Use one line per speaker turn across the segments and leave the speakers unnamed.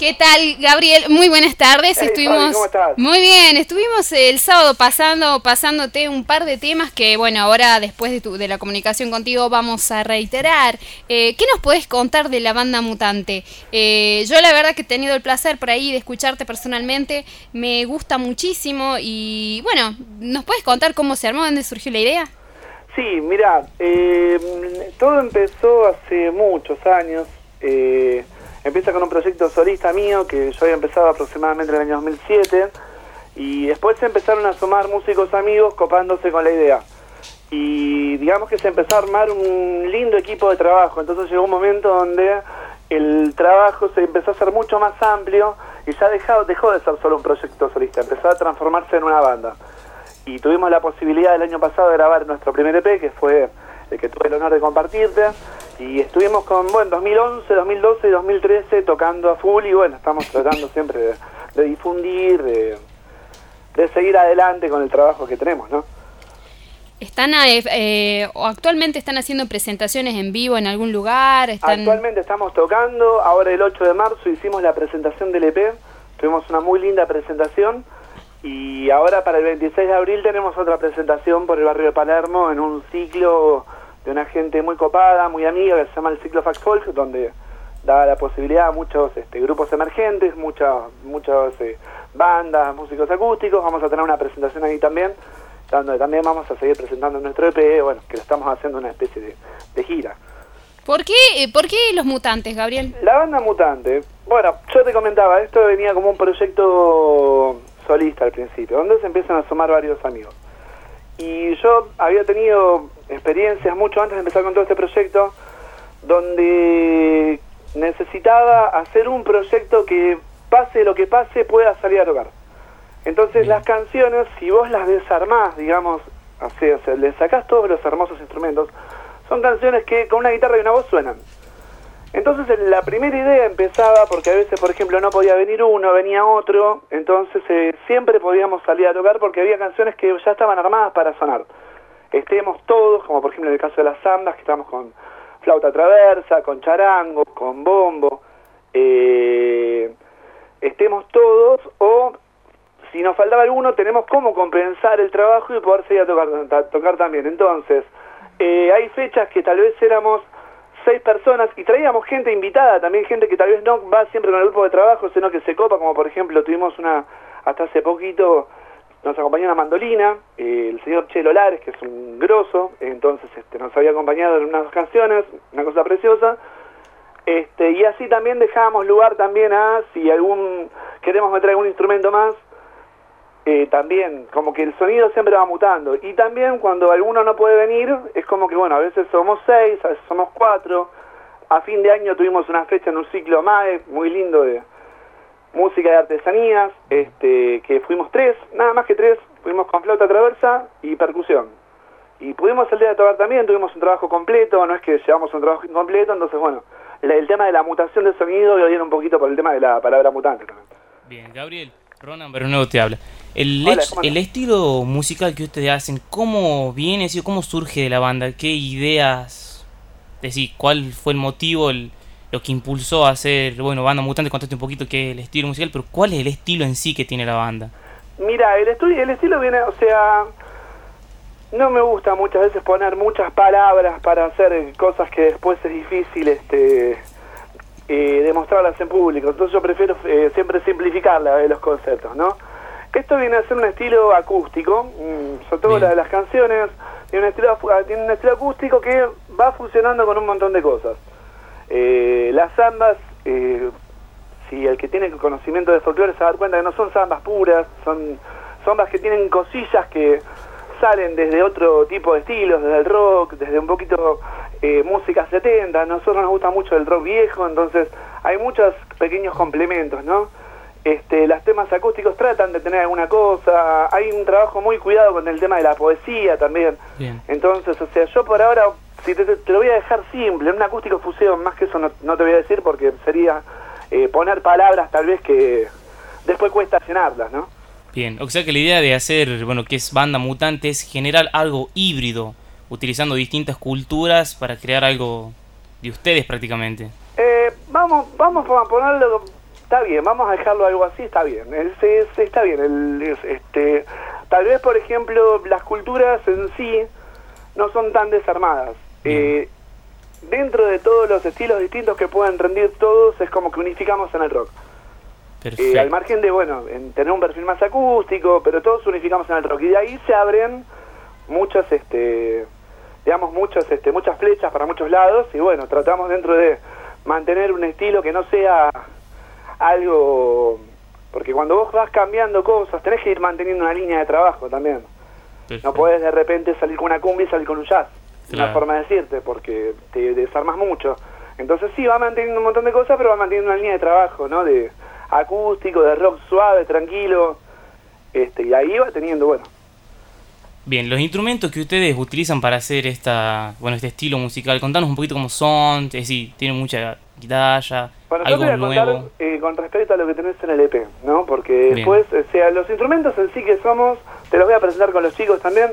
¿Qué tal, Gabriel? Muy buenas tardes.
Hey,
Estuvimos
Fabi, ¿cómo estás?
muy bien. Estuvimos el sábado pasándote un par de temas que, bueno, ahora después de la comunicación contigo vamos a reiterar. ¿Qué nos podés contar de la banda Mutante? Yo la verdad que he tenido el placer por ahí de escucharte personalmente. Me gusta muchísimo y, bueno, ¿nos puedes contar cómo se armó, dónde surgió la idea?
Sí, mira, todo empezó hace muchos años. Empieza con un proyecto solista mío que yo había empezado aproximadamente en el año 2007 y después se empezaron a sumar músicos amigos copándose con la idea y digamos que se empezó a armar un lindo equipo de trabajo. Entonces llegó un momento donde el trabajo se empezó a hacer mucho más amplio y ya dejó de ser solo un proyecto solista, empezó a transformarse en una banda y tuvimos la posibilidad el año pasado de grabar nuestro primer EP, que fue el que tuve el honor de compartirte. Y estuvimos con, 2011, 2012 y 2013 tocando a full y bueno, estamos tratando siempre de difundir, de seguir adelante con el trabajo que tenemos, ¿no?
¿Actualmente están haciendo presentaciones en vivo en algún lugar?
Actualmente estamos tocando, ahora el 8 de marzo hicimos la presentación del EP, tuvimos una muy linda presentación y ahora para el 26 de abril tenemos otra presentación por el barrio de Palermo en un ciclo de una gente muy copada, muy amiga, que se llama el Ciclo Fact Folk, donde da la posibilidad a muchos grupos emergentes, muchas bandas, músicos acústicos. Vamos a tener una presentación ahí también, donde también vamos a seguir presentando nuestro EP, bueno, que lo estamos haciendo una especie de gira.
¿Por qué los Mutantes, Gabriel?
La banda Mutante, bueno, yo te comentaba, esto venía como un proyecto solista al principio, donde se empiezan a sumar varios amigos. Y yo había tenido experiencias mucho antes de empezar con todo este proyecto, donde necesitaba hacer un proyecto que pase lo que pase pueda salir a tocar. Entonces las canciones, si vos las desarmás, digamos, le sacás todos los hermosos instrumentos, son canciones que con una guitarra y una voz suenan. Entonces la primera idea empezaba porque a veces, por ejemplo, no podía venir uno, venía otro, entonces siempre podíamos salir a tocar porque había canciones que ya estaban armadas para sonar. Estemos todos, como por ejemplo en el caso de las zambas, que estamos con flauta traversa, con charango, con bombo, estemos todos, o si nos faltaba alguno tenemos cómo compensar el trabajo y poder seguir a tocar también. Entonces, hay fechas que tal vez éramos 6 personas y traíamos gente invitada, también gente que tal vez no va siempre con el grupo de trabajo, sino que se copa, como por ejemplo tuvimos hasta hace poquito, nos acompañó una mandolina, el señor Chelo Lares, que es un grosso, entonces nos había acompañado en unas canciones, una cosa preciosa, y así también dejábamos lugar también a, si queremos meter algún instrumento más, también, como que el sonido siempre va mutando. Y también cuando alguno no puede venir, es como que, bueno, a veces somos 6, a veces somos 4. A fin de año tuvimos una fecha en un ciclo MAE, muy lindo, de música de artesanías, que fuimos 3, nada más que 3, fuimos con flauta traversa y percusión. Y pudimos el día de tocar también, tuvimos un trabajo completo, no es que llevamos un trabajo incompleto, entonces, bueno, el tema de la mutación de sonido viene un poquito por el tema de la palabra mutante también.
Bien, Gabriel, Ronan Bernuevo te habla. El estilo musical que ustedes hacen, ¿cómo viene? ¿Cómo surge de la banda? ¿Qué ideas? Es decir, ¿cuál fue el motivo, lo que impulsó a hacer, Banda Mutante? Contaste un poquito qué es el estilo musical, pero ¿cuál es el estilo en sí que tiene la banda? Mira,
el estilo viene, no me gusta muchas veces poner muchas palabras para hacer cosas que después es difícil demostrarlas en público. Entonces yo prefiero siempre simplificar los conceptos, ¿no? Esto viene a ser un estilo acústico, sobre todo las canciones, tiene un estilo acústico que va funcionando con un montón de cosas. Las zambas, si el que tiene conocimiento de folclore se va a dar cuenta que no son zambas puras, son zambas que tienen cosillas que salen desde otro tipo de estilos, desde el rock, desde un poquito música 70, a nosotros nos gusta mucho el rock viejo, entonces hay muchos pequeños complementos, ¿no? Los temas acústicos tratan de tener alguna cosa, hay un trabajo muy cuidado con el tema de la poesía también. Bien. Entonces, yo por ahora, si te lo voy a dejar simple, en un acústico fusión, más que eso no te voy a decir porque sería poner palabras tal vez que después cuesta llenarlas, ¿no?
Bien, o sea que la idea de hacer, que es Banda Mutante, es generar algo híbrido, utilizando distintas culturas para crear algo de ustedes prácticamente.
Vamos a ponerlo está bien, vamos a dejarlo algo así, está bien. Está bien. Tal vez, por ejemplo, las culturas en sí no son tan desarmadas. Dentro de todos los estilos distintos que puedan rendir todos, es como que unificamos en el rock. Al margen de, bueno, en tener un perfil más acústico, pero todos unificamos en el rock. Y de ahí se abren muchas, muchas flechas para muchos lados. Y bueno, tratamos dentro de mantener un estilo que no sea algo... Porque cuando vos vas cambiando cosas, tenés que ir manteniendo una línea de trabajo también. Perfecto. No podés de repente salir con una cumbia y salir con un jazz. Claro. Una forma de decirte, porque te desarmas mucho. Entonces sí, va manteniendo un montón de cosas, pero va manteniendo una línea de trabajo, ¿no? De acústico, de rock suave, tranquilo. Y ahí va teniendo, bueno.
Bien, los instrumentos que ustedes utilizan para hacer este estilo musical, contanos un poquito cómo son, es decir, tienen mucha guitarra,
bueno,
algo
yo te voy a
nuevo.
Contar, con respecto a lo que tenés en el EP, ¿no? Porque después, los instrumentos en sí que somos, te los voy a presentar con los chicos también.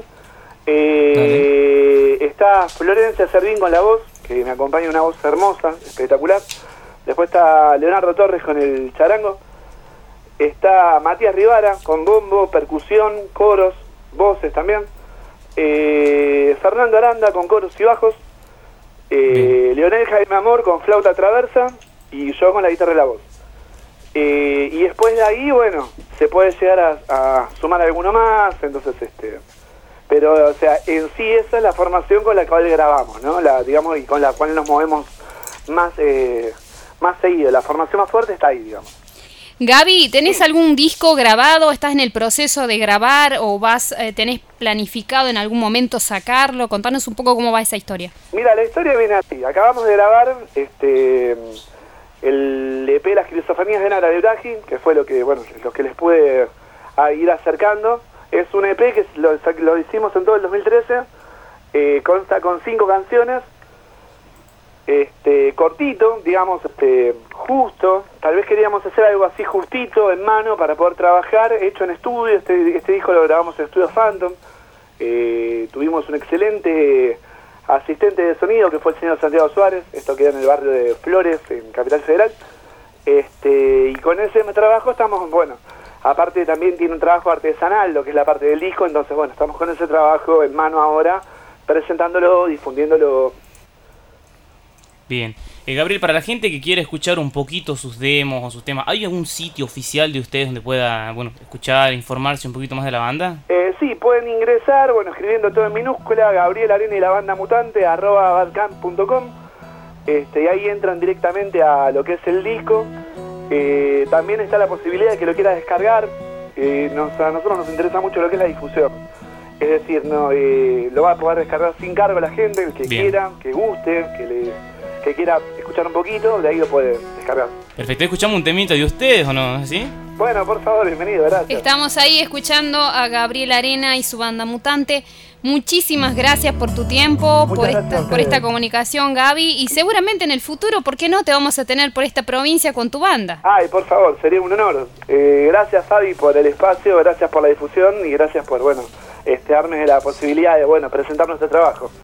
Está Florencia Servín con la voz, que me acompaña, una voz hermosa, espectacular. Después está Leonardo Torres con el charango. Está Matías Rivara con bombo, percusión, coros, voces también. Fernando Aranda con coros y bajos. Leonel Jaime Amor con flauta traversa. Y yo con la guitarra y la voz. Y después de ahí, bueno, se puede llegar a sumar alguno más. Entonces, pero, o sea, en sí esa es la formación con la cual grabamos, ¿no? Digamos, y con la cual nos movemos más seguido. La formación más fuerte está ahí, digamos.
Gaby, ¿tenés algún disco grabado? ¿Estás en el proceso de grabar o tenés planificado en algún momento sacarlo? Contanos un poco cómo va esa historia.
Mira, la historia viene así. Acabamos de grabar el EP Las Crisofonías de Nara de Braji, que fue lo que les pude ir acercando. Es un EP que lo hicimos en todo el 2013. Consta con 5 canciones. Cortito, digamos, justo. Tal vez queríamos hacer algo así justito, en mano, para poder trabajar, hecho en estudio. Este disco lo grabamos en Estudio Phantom. Tuvimos un excelente asistente de sonido, que fue el señor Santiago Suárez. Esto queda en el barrio de Flores, en Capital Federal. Y con ese trabajo estamos, bueno, aparte también tiene un trabajo artesanal, lo que es la parte del disco. Entonces, bueno, estamos con ese trabajo en mano ahora, presentándolo, difundiéndolo.
Bien. Gabriel, para la gente que quiere escuchar un poquito sus demos o sus temas, ¿hay algún sitio oficial de ustedes donde pueda, escuchar, informarse un poquito más de la banda?
Sí, pueden ingresar, escribiendo todo en minúscula, Gabriel Arena y la banda mutante, @badcamp.com. Y ahí entran directamente a lo que es el disco. También está la posibilidad de que lo quiera descargar. A nosotros nos interesa mucho lo que es la difusión. Es decir, lo va a poder descargar sin cargo la gente, el que quiera, que guste, que quiera escuchar un poquito, de ahí lo puede descargar.
Perfecto, ¿escuchamos un temita de ustedes o no? ¿Sí?
Bueno, por favor, bienvenido, gracias.
Estamos ahí escuchando a Gabriel Arena y su banda Mutante. Muchísimas gracias por tu tiempo, por esta comunicación, Gaby, y seguramente en el futuro, ¿por qué no te vamos a tener por esta provincia con tu banda?
Ay, por favor, sería un honor. Gracias, Fabi, por el espacio, gracias por la difusión y gracias por, darme la posibilidad de, presentar nuestro trabajo.